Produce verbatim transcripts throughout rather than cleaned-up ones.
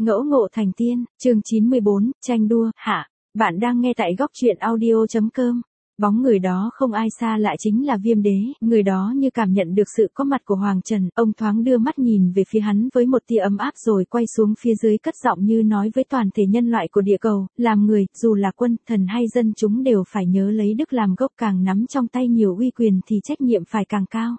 Ngẫu ngộ thành tiên, chương chín mươi bốn, tranh đua, hạ. Bạn đang nghe tại góc truyện audio.com. Bóng người đó không ai xa lạ chính là Viêm Đế, người đó như cảm nhận được sự có mặt của Hoàng Trần, ông thoáng đưa mắt nhìn về phía hắn với một tia ấm áp rồi quay xuống phía dưới cất giọng như nói với toàn thể nhân loại của địa cầu, làm người, dù là quân, thần hay dân chúng đều phải nhớ lấy đức làm gốc, càng nắm trong tay nhiều uy quyền thì trách nhiệm phải càng cao.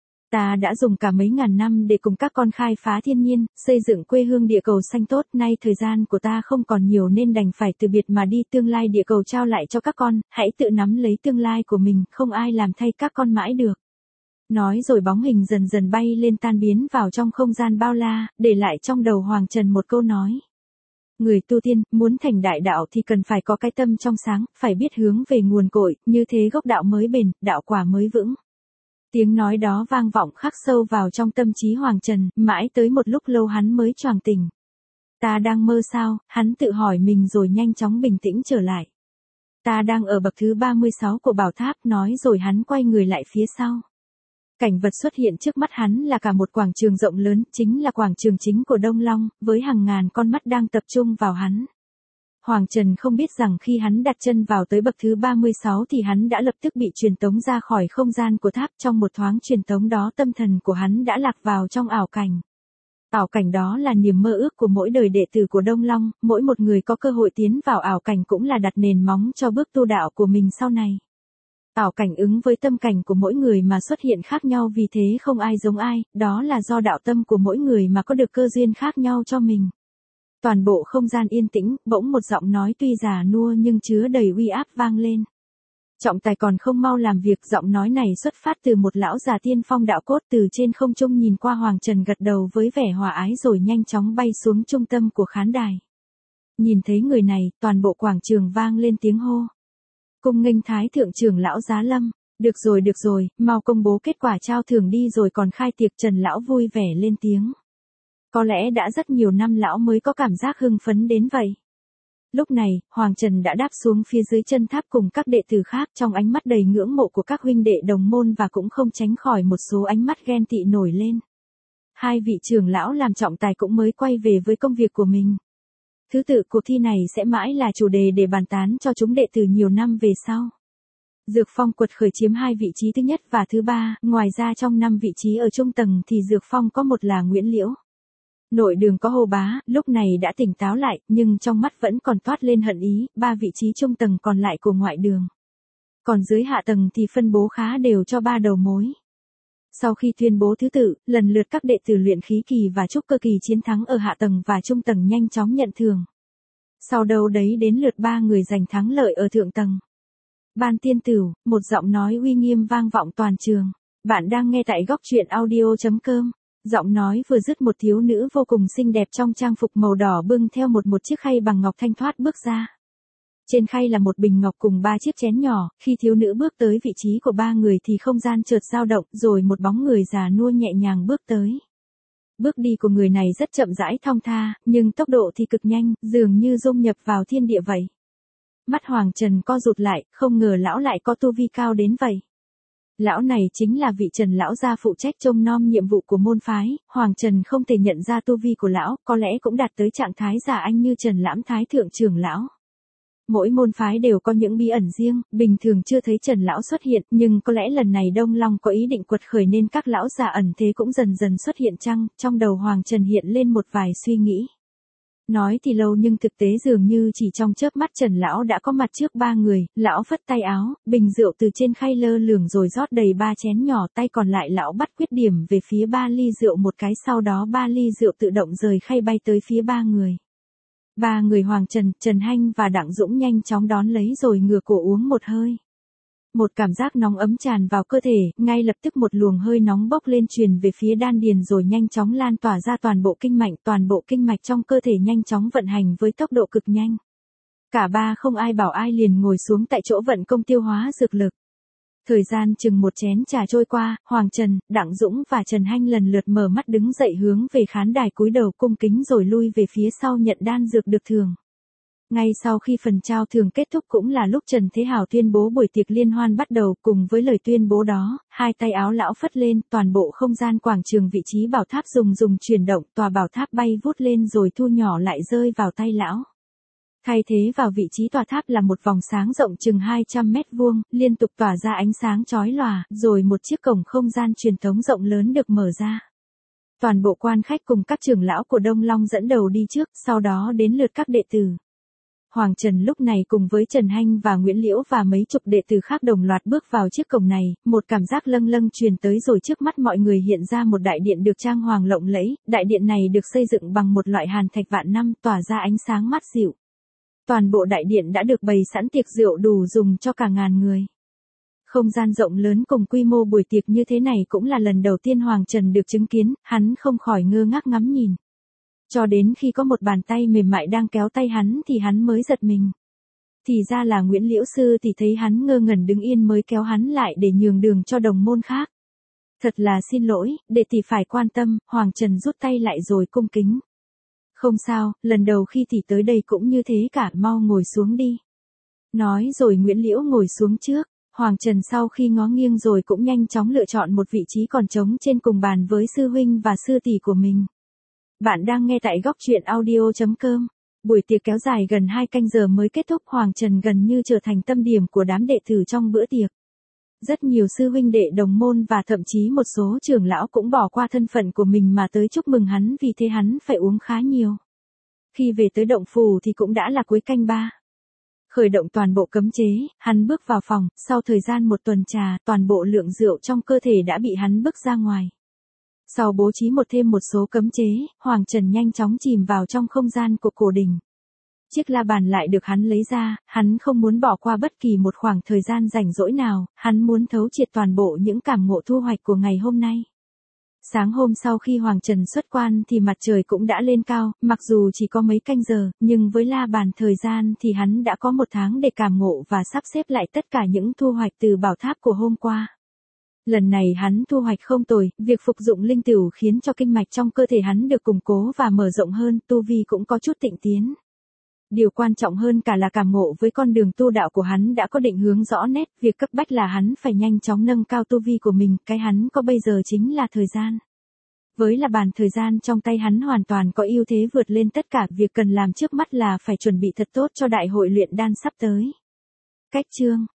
Ta đã dùng cả mấy ngàn năm để cùng các con khai phá thiên nhiên, xây dựng quê hương địa cầu xanh tốt, nay thời gian của ta không còn nhiều nên đành phải từ biệt mà đi, tương lai địa cầu trao lại cho các con, hãy tự nắm lấy tương lai của mình, không ai làm thay các con mãi được. Nói rồi bóng hình dần dần bay lên tan biến vào trong không gian bao la, để lại trong đầu Hoàng Trần một câu nói. Người tu tiên, muốn thành đại đạo thì cần phải có cái tâm trong sáng, phải biết hướng về nguồn cội, như thế gốc đạo mới bền, đạo quả mới vững. Tiếng nói đó vang vọng khắc sâu vào trong tâm trí Hoàng Trần, mãi tới một lúc lâu hắn mới choàng tỉnh. Ta đang mơ sao, hắn tự hỏi mình rồi nhanh chóng bình tĩnh trở lại. Ta đang ở bậc thứ ba mươi sáu của bảo tháp, nói rồi hắn quay người lại phía sau. Cảnh vật xuất hiện trước mắt hắn là cả một quảng trường rộng lớn, chính là quảng trường chính của Đông Long, với hàng ngàn con mắt đang tập trung vào hắn. Hoàng Trần không biết rằng khi hắn đặt chân vào tới bậc thứ ba mươi sáu thì hắn đã lập tức bị truyền tống ra khỏi không gian của tháp, trong một thoáng truyền tống đó tâm thần của hắn đã lạc vào trong ảo cảnh. Ảo cảnh đó là niềm mơ ước của mỗi đời đệ tử của Đông Long, mỗi một người có cơ hội tiến vào ảo cảnh cũng là đặt nền móng cho bước tu đạo của mình sau này. Ảo cảnh ứng với tâm cảnh của mỗi người mà xuất hiện khác nhau, vì thế không ai giống ai, đó là do đạo tâm của mỗi người mà có được cơ duyên khác nhau cho mình. Toàn bộ không gian yên tĩnh, bỗng một giọng nói tuy già nua nhưng chứa đầy uy áp vang lên. Trọng tài còn không mau làm việc, giọng nói này xuất phát từ một lão già tiên phong đạo cốt, từ trên không trung nhìn qua Hoàng Trần gật đầu với vẻ hòa ái rồi nhanh chóng bay xuống trung tâm của khán đài. Nhìn thấy người này, toàn bộ quảng trường vang lên tiếng hô. Cung nghênh Thái thượng trưởng lão Giá Lâm. Được rồi được rồi, mau công bố kết quả trao thưởng đi rồi còn khai tiệc, Trần lão vui vẻ lên tiếng. Có lẽ đã rất nhiều năm lão mới có cảm giác hưng phấn đến vậy. Lúc này, Hoàng Trần đã đáp xuống phía dưới chân tháp cùng các đệ tử khác, trong ánh mắt đầy ngưỡng mộ của các huynh đệ đồng môn và cũng không tránh khỏi một số ánh mắt ghen tị nổi lên. Hai vị trưởng lão làm trọng tài cũng mới quay về với công việc của mình. Thứ tự cuộc thi này sẽ mãi là chủ đề để bàn tán cho chúng đệ tử nhiều năm về sau. Dược Phong quật khởi chiếm hai vị trí thứ nhất và thứ ba, ngoài ra trong năm vị trí ở trung tầng thì Dược Phong có một là Nguyễn Liễu. Nội đường có Hồ Bá, lúc này đã tỉnh táo lại, nhưng trong mắt vẫn còn toát lên hận ý, ba vị trí trung tầng còn lại của ngoại đường. Còn dưới hạ tầng thì phân bố khá đều cho ba đầu mối. Sau khi tuyên bố thứ tự, lần lượt các đệ tử luyện khí kỳ và trúc cơ kỳ chiến thắng ở hạ tầng và trung tầng nhanh chóng nhận thưởng. Sau đâu đấy đến lượt ba người giành thắng lợi ở thượng tầng. Ban tiên tửu, một giọng nói uy nghiêm vang vọng toàn trường. Bạn đang nghe tại góc truyện audio.com. Giọng nói vừa dứt, một thiếu nữ vô cùng xinh đẹp trong trang phục màu đỏ bưng theo một một chiếc khay bằng ngọc thanh thoát bước ra. Trên khay là một bình ngọc cùng ba chiếc chén nhỏ, khi thiếu nữ bước tới vị trí của ba người thì không gian chợt dao động, rồi một bóng người già nua nhẹ nhàng bước tới. Bước đi của người này rất chậm rãi thong tha, nhưng tốc độ thì cực nhanh, dường như dung nhập vào thiên địa vậy. Mắt Hoàng Trần co rụt lại, không ngờ lão lại có tu vi cao đến vậy. Lão này chính là vị Trần lão gia phụ trách trông nom nhiệm vụ của môn phái, Hoàng Trần không thể nhận ra tu vi của lão, có lẽ cũng đạt tới trạng thái giả anh như Trần Lãm Thái thượng trưởng lão. Mỗi môn phái đều có những bí ẩn riêng, bình thường chưa thấy Trần lão xuất hiện, nhưng có lẽ lần này Đông Long có ý định quật khởi nên các lão già ẩn thế cũng dần dần xuất hiện chăng, trong đầu Hoàng Trần hiện lên một vài suy nghĩ. Nói thì lâu nhưng thực tế dường như chỉ trong chớp mắt Trần lão đã có mặt trước ba người, lão phất tay áo, bình rượu từ trên khay lơ lửng rồi rót đầy ba chén nhỏ, tay còn lại lão bắt quyết điểm về phía ba ly rượu một cái, sau đó ba ly rượu tự động rời khay bay tới phía ba người. Ba người Hoàng Trần, Trần Hanh và Đặng Dũng nhanh chóng đón lấy rồi ngửa cổ uống một hơi. Một cảm giác nóng ấm tràn vào cơ thể, ngay lập tức một luồng hơi nóng bốc lên truyền về phía đan điền rồi nhanh chóng lan tỏa ra toàn bộ kinh mạch, toàn bộ kinh mạch trong cơ thể nhanh chóng vận hành với tốc độ cực nhanh. Cả ba không ai bảo ai liền ngồi xuống tại chỗ vận công tiêu hóa dược lực. Thời gian chừng một chén trà trôi qua, Hoàng Trần, Đặng Dũng và Trần Hanh lần lượt mở mắt đứng dậy hướng về khán đài cúi đầu cung kính rồi lui về phía sau nhận đan dược được thưởng. Ngay sau khi phần trao thưởng kết thúc cũng là lúc Trần Thế Hào tuyên bố buổi tiệc liên hoan bắt đầu, cùng với lời tuyên bố đó, hai tay áo lão phất lên, toàn bộ không gian quảng trường vị trí bảo tháp dùng dùng chuyển động, tòa bảo tháp bay vút lên rồi thu nhỏ lại rơi vào tay lão. Thay thế vào vị trí tòa tháp là một vòng sáng rộng chừng hai trăm mét vuông, liên tục tỏa ra ánh sáng chói lòa, rồi một chiếc cổng không gian truyền thống rộng lớn được mở ra. Toàn bộ quan khách cùng các trưởng lão của Đông Long dẫn đầu đi trước, sau đó đến lượt các đệ tử. Hoàng Trần lúc này cùng với Trần Hanh và Nguyễn Liễu và mấy chục đệ tử khác đồng loạt bước vào chiếc cổng này, một cảm giác lâng lâng truyền tới rồi trước mắt mọi người hiện ra một đại điện được trang hoàng lộng lẫy, đại điện này được xây dựng bằng một loại hàn thạch vạn năm tỏa ra ánh sáng mát dịu. Toàn bộ đại điện đã được bày sẵn tiệc rượu đủ dùng cho cả ngàn người. Không gian rộng lớn cùng quy mô buổi tiệc như thế này cũng là lần đầu tiên Hoàng Trần được chứng kiến, hắn không khỏi ngơ ngác ngắm nhìn. Cho đến khi có một bàn tay mềm mại đang kéo tay hắn thì hắn mới giật mình. Thì ra là Nguyễn Liễu Sư thì thấy hắn ngơ ngẩn đứng yên mới kéo hắn lại để nhường đường cho đồng môn khác. Thật là xin lỗi, đệ tỷ phải quan tâm, Hoàng Trần rút tay lại rồi cung kính. Không sao, lần đầu khi tỷ tới đây cũng như thế cả, mau ngồi xuống đi. Nói rồi Nguyễn Liễu ngồi xuống trước, Hoàng Trần sau khi ngó nghiêng rồi cũng nhanh chóng lựa chọn một vị trí còn trống trên cùng bàn với sư huynh và sư tỷ của mình. Bạn đang nghe tại góc truyện audio chấm com. Buổi tiệc kéo dài gần hai canh giờ mới kết thúc, Hoàng Trần gần như trở thành tâm điểm của đám đệ tử trong bữa tiệc. Rất nhiều sư huynh đệ đồng môn và thậm chí một số trưởng lão cũng bỏ qua thân phận của mình mà tới chúc mừng hắn, vì thế hắn phải uống khá nhiều. Khi về tới động phủ thì cũng đã là cuối canh ba. Khởi động toàn bộ cấm chế, hắn bước vào phòng, sau thời gian một tuần trà, toàn bộ lượng rượu trong cơ thể đã bị hắn bức ra ngoài. Sau bố trí một thêm một số cấm chế, Hoàng Trần nhanh chóng chìm vào trong không gian của cổ đình. Chiếc la bàn lại được hắn lấy ra, hắn không muốn bỏ qua bất kỳ một khoảng thời gian rảnh rỗi nào, hắn muốn thấu triệt toàn bộ những cảm ngộ thu hoạch của ngày hôm nay. Sáng hôm sau khi Hoàng Trần xuất quan thì mặt trời cũng đã lên cao, mặc dù chỉ có mấy canh giờ, nhưng với la bàn thời gian thì hắn đã có một tháng để cảm ngộ và sắp xếp lại tất cả những thu hoạch từ bảo tháp của hôm qua. Lần này hắn thu hoạch không tồi, việc phục dụng linh tửu khiến cho kinh mạch trong cơ thể hắn được củng cố và mở rộng hơn, tu vi cũng có chút tịnh tiến. Điều quan trọng hơn cả là cảm ngộ với con đường tu đạo của hắn đã có định hướng rõ nét, việc cấp bách là hắn phải nhanh chóng nâng cao tu vi của mình, cái hắn có bây giờ chính là thời gian. Với là bàn thời gian trong tay hắn hoàn toàn có ưu thế vượt lên tất cả, việc cần làm trước mắt là phải chuẩn bị thật tốt cho đại hội luyện đan sắp tới. Cách chương